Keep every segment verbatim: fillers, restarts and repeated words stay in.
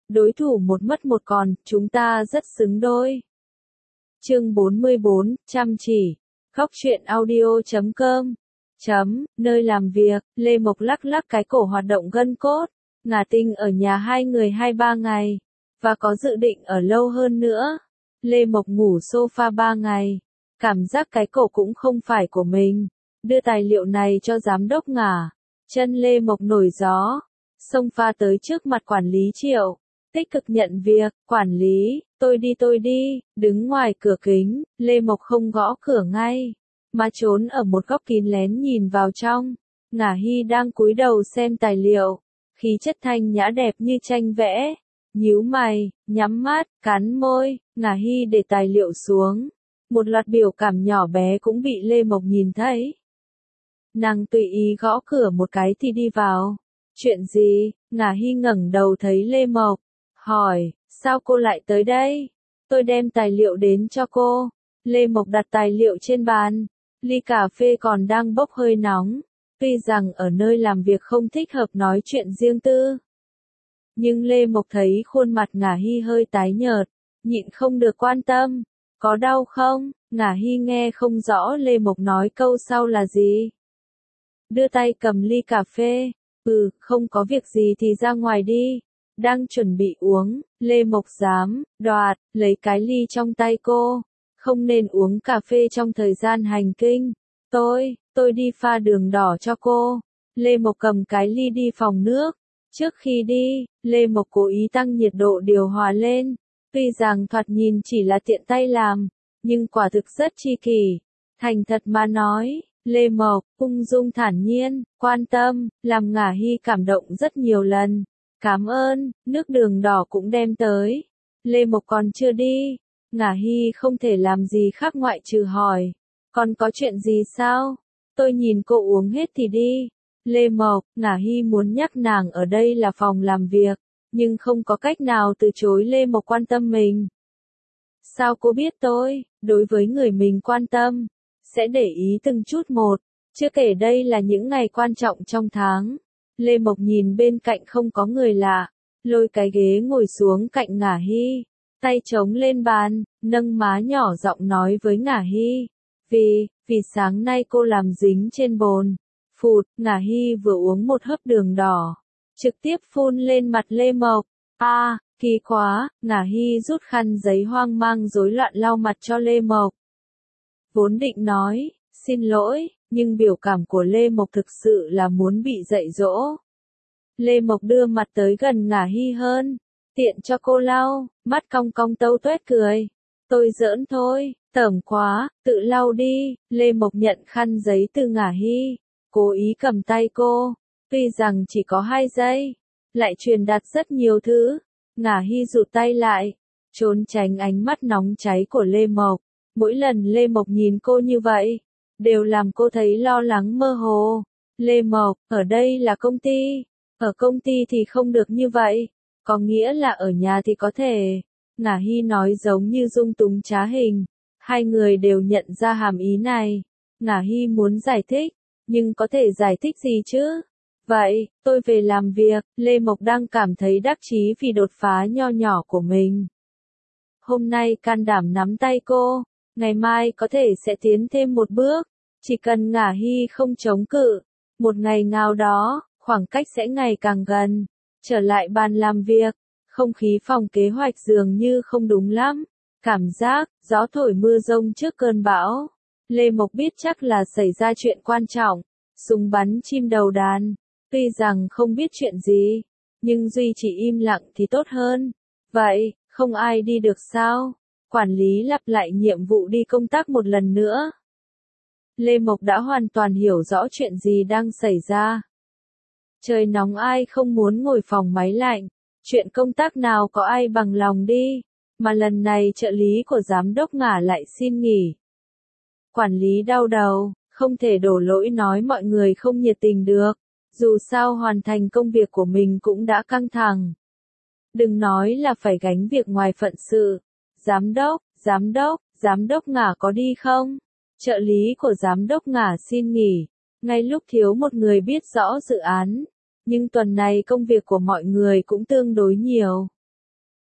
đối thủ một mất một còn, chúng ta rất xứng đôi. Chương bốn mươi bốn, chăm chỉ. Góc truyện audio chấm com. Chấm, nơi làm việc, Lê Mộc lắc lắc cái cổ hoạt động gân cốt. Ngả Tinh ở nhà hai người hai ba ngày, và có dự định ở lâu hơn nữa. Lê Mộc ngủ sofa ba ngày, cảm giác cái cổ cũng không phải của mình. Đưa tài liệu này cho giám đốc Ngả. Chân Lê Mộc nổi gió, xông pha tới trước mặt quản lý Triệu. Tích cực nhận việc, quản lý, tôi đi tôi đi, đứng ngoài cửa kính, Lê Mộc không gõ cửa ngay, mà trốn ở một góc kín lén nhìn vào trong. Ngả Hy đang cúi đầu xem tài liệu, khí chất thanh nhã đẹp như tranh vẽ, nhíu mày, nhắm mắt, cắn môi, Ngả Hy để tài liệu xuống. Một loạt biểu cảm nhỏ bé cũng bị Lê Mộc nhìn thấy. Nàng tùy ý gõ cửa một cái thì đi vào. Chuyện gì? Ngả Hy ngẩng đầu thấy Lê Mộc, hỏi, sao cô lại tới đây? Tôi đem tài liệu đến cho cô. Lê Mộc đặt tài liệu trên bàn, ly cà phê còn đang bốc hơi nóng. Tuy rằng ở nơi làm việc không thích hợp nói chuyện riêng tư, nhưng Lê Mộc thấy khuôn mặt Ngả Hy hơi tái nhợt, nhịn không được quan tâm. Có đau không? Ngả Hy nghe không rõ Lê Mộc nói câu sau là gì. Đưa tay cầm ly cà phê. Ừ, không có việc gì thì ra ngoài đi. Đang chuẩn bị uống, Lê Mộc dám, đoạt, lấy cái ly trong tay cô. Không nên uống cà phê trong thời gian hành kinh. Tôi, tôi đi pha đường đỏ cho cô. Lê Mộc cầm cái ly đi phòng nước. Trước khi đi, Lê Mộc cố ý tăng nhiệt độ điều hòa lên. Tuy rằng thoạt nhìn chỉ là tiện tay làm, nhưng quả thực rất chi kỷ. Thành thật mà nói, Lê Mộc, ung dung thản nhiên, quan tâm, làm Ngả Hy cảm động rất nhiều lần. Cảm ơn, nước đường đỏ cũng đem tới. Lê Mộc còn chưa đi. Ngả Hy không thể làm gì khác ngoại trừ hỏi. Còn có chuyện gì sao? Tôi nhìn cô uống hết thì đi. Lê Mộc, Ngả Hy muốn nhắc nàng ở đây là phòng làm việc, nhưng không có cách nào từ chối Lê Mộc quan tâm mình. Sao cô biết tôi, đối với người mình quan tâm, sẽ để ý từng chút một, chưa kể đây là những ngày quan trọng trong tháng. Lê Mộc nhìn bên cạnh không có người lạ, lôi cái ghế ngồi xuống cạnh Ngả Hy, tay chống lên bàn, nâng má nhỏ giọng nói với Ngả Hy. Vì, vì sáng nay cô làm dính trên bồn. Phụt, Ngả Hy vừa uống một hớp đường đỏ, trực tiếp phun lên mặt Lê Mộc. A, à, kỳ quá, Ngả Hy rút khăn giấy hoang mang rối loạn lau mặt cho Lê Mộc. Vốn định nói, xin lỗi, nhưng biểu cảm của Lê Mộc thực sự là muốn bị dạy dỗ. Lê Mộc đưa mặt tới gần Ngả Hy hơn, tiện cho cô lau, mắt cong cong tâu tuét cười. Tôi giỡn thôi, tởm quá, tự lau đi. Lê Mộc nhận khăn giấy từ Ngả Hy, cố ý cầm tay cô, tuy rằng chỉ có hai giây, lại truyền đạt rất nhiều thứ. Ngả Hy rụt tay lại, trốn tránh ánh mắt nóng cháy của Lê Mộc. Mỗi lần Lê Mộc nhìn cô như vậy, đều làm cô thấy lo lắng mơ hồ. Lê Mộc, ở đây là công ty, ở công ty thì không được như vậy, có nghĩa là ở nhà thì có thể. Ngả Hy nói giống như dung túng trá hình, hai người đều nhận ra hàm ý này. Ngả Hy muốn giải thích, nhưng có thể giải thích gì chứ? Vậy, tôi về làm việc. Lê Mộc đang cảm thấy đắc chí vì đột phá nho nhỏ của mình. Hôm nay can đảm nắm tay cô, ngày mai có thể sẽ tiến thêm một bước, chỉ cần Ngả Hy không chống cự. Một ngày nào đó, khoảng cách sẽ ngày càng gần. Trở lại bàn làm việc, không khí phòng kế hoạch dường như không đúng lắm. Cảm giác, gió thổi mưa rông trước cơn bão. Lê Mộc biết chắc là xảy ra chuyện quan trọng, súng bắn chim đầu đàn. Tuy rằng không biết chuyện gì, nhưng duy chỉ im lặng thì tốt hơn. Vậy, không ai đi được sao? Quản lý lặp lại nhiệm vụ đi công tác một lần nữa. Lê Mộc đã hoàn toàn hiểu rõ chuyện gì đang xảy ra. Trời nóng ai không muốn ngồi phòng máy lạnh, chuyện công tác nào có ai bằng lòng đi, mà lần này trợ lý của giám đốc Ngả lại xin nghỉ. Quản lý đau đầu, không thể đổ lỗi nói mọi người không nhiệt tình được, dù sao hoàn thành công việc của mình cũng đã căng thẳng. Đừng nói là phải gánh việc ngoài phận sự. Giám đốc, giám đốc, giám đốc Ngả có đi không? Trợ lý của giám đốc Ngả xin nghỉ, ngay lúc thiếu một người biết rõ dự án, nhưng tuần này công việc của mọi người cũng tương đối nhiều.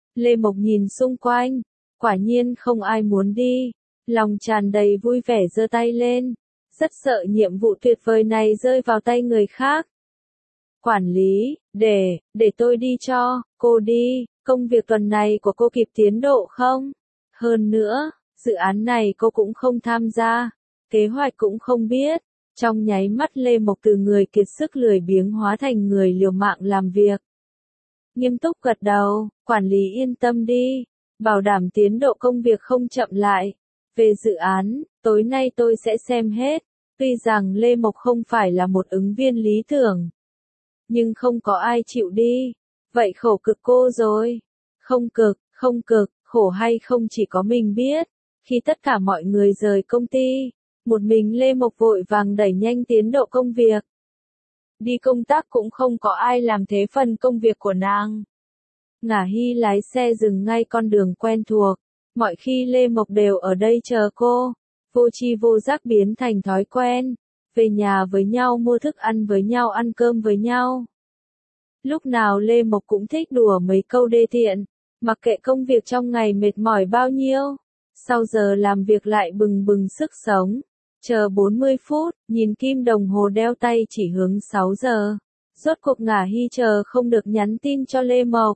Lê Mộc nhìn xung quanh, quả nhiên không ai muốn đi, lòng tràn đầy vui vẻ giơ tay lên, rất sợ nhiệm vụ tuyệt vời này rơi vào tay người khác. Quản lý, để, để tôi đi cho, cô đi, công việc tuần này của cô kịp tiến độ không? Hơn nữa, dự án này cô cũng không tham gia, kế hoạch cũng không biết. Trong nháy mắt Lê Mộc từ người kiệt sức lười biếng hóa thành người liều mạng làm việc. Nghiêm túc gật đầu, quản lý yên tâm đi, bảo đảm tiến độ công việc không chậm lại. Về dự án, tối nay tôi sẽ xem hết. Tuy rằng Lê Mộc không phải là một ứng viên lý tưởng, nhưng không có ai chịu đi. Vậy khổ cực cô rồi. Không cực, không cực, khổ hay không chỉ có mình biết. Khi tất cả mọi người rời công ty, một mình Lê Mộc vội vàng đẩy nhanh tiến độ công việc. Đi công tác cũng không có ai làm thế phần công việc của nàng. Ngả Hy lái xe dừng ngay con đường quen thuộc. Mọi khi Lê Mộc đều ở đây chờ cô. Vô tri vô giác biến thành thói quen. Về nhà với nhau mua thức ăn với nhau ăn cơm với nhau. Lúc nào Lê Mộc cũng thích đùa mấy câu đê tiện. Mặc kệ công việc trong ngày mệt mỏi bao nhiêu. Sau giờ làm việc lại bừng bừng sức sống. Chờ bốn mươi phút, nhìn kim đồng hồ đeo tay chỉ hướng sáu giờ. Rốt cuộc Ngả Hy chờ không được nhắn tin cho Lê Mộc.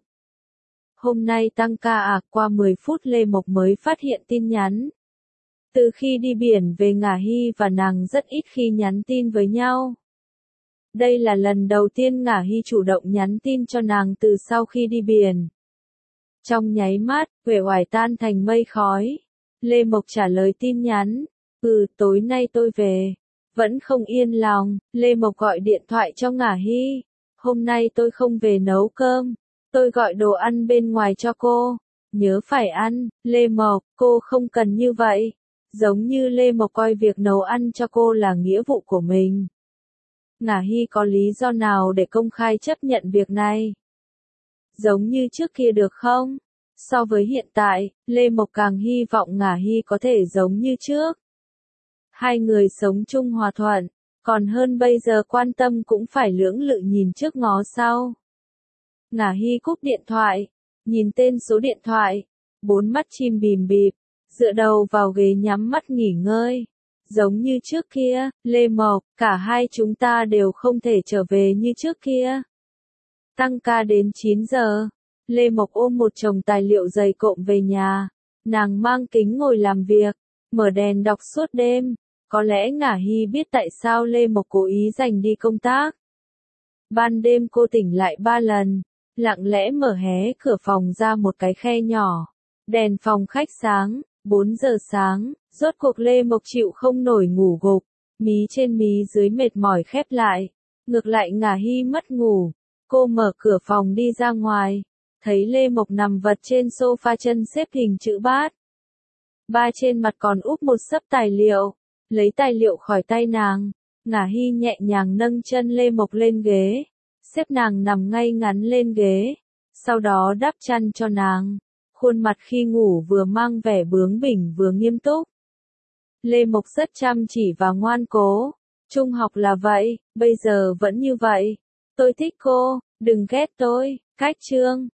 Hôm nay tăng ca à, qua mười phút Lê Mộc mới phát hiện tin nhắn. Từ khi đi biển về Ngả Hy và nàng rất ít khi nhắn tin với nhau. Đây là lần đầu tiên Ngả Hy chủ động nhắn tin cho nàng từ sau khi đi biển. Trong nháy mắt, uể oải tan thành mây khói. Lê Mộc trả lời tin nhắn. Ừ, tối nay tôi về. Vẫn không yên lòng, Lê Mộc gọi điện thoại cho Ngả Hy. Hôm nay tôi không về nấu cơm. Tôi gọi đồ ăn bên ngoài cho cô. Nhớ phải ăn, Lê Mộc, cô không cần như vậy. Giống như Lê Mộc coi việc nấu ăn cho cô là nghĩa vụ của mình. Ngả Hy có lý do nào để công khai chấp nhận việc này? Giống như trước kia được không? So với hiện tại, Lê Mộc càng hy vọng Ngả Hy có thể giống như trước. Hai người sống chung hòa thuận, còn hơn bây giờ quan tâm cũng phải lưỡng lự nhìn trước ngó sau. Ngả Hy cúp điện thoại, nhìn tên số điện thoại, bốn mắt chim bìm bịp, dựa đầu vào ghế nhắm mắt nghỉ ngơi. Giống như trước kia, Lê Mộc, cả hai chúng ta đều không thể trở về như trước kia. Tăng ca đến chín giờ, Lê Mộc ôm một chồng tài liệu dày cộm về nhà, nàng mang kính ngồi làm việc, mở đèn đọc suốt đêm. Có lẽ Ngả Hy biết tại sao Lê Mộc cố ý dành đi công tác. Ban đêm cô tỉnh lại ba lần, lặng lẽ mở hé cửa phòng ra một cái khe nhỏ. Đèn phòng khách sáng, bốn giờ sáng, rốt cuộc Lê Mộc chịu không nổi ngủ gục, mí trên mí dưới mệt mỏi khép lại. Ngược lại Ngả Hy mất ngủ, cô mở cửa phòng đi ra ngoài, thấy Lê Mộc nằm vật trên sofa chân xếp hình chữ bát. Ba trên mặt còn úp một xấp tài liệu. Lấy tài liệu khỏi tay nàng, Ngả Hy nhẹ nhàng nâng chân Lê Mộc lên ghế, xếp nàng nằm ngay ngắn lên ghế, sau đó đắp chăn cho nàng, khuôn mặt khi ngủ vừa mang vẻ bướng bỉnh vừa nghiêm túc. Lê Mộc rất chăm chỉ và ngoan cố, trung học là vậy, bây giờ vẫn như vậy. Tôi thích cô, đừng ghét tôi, cách chương.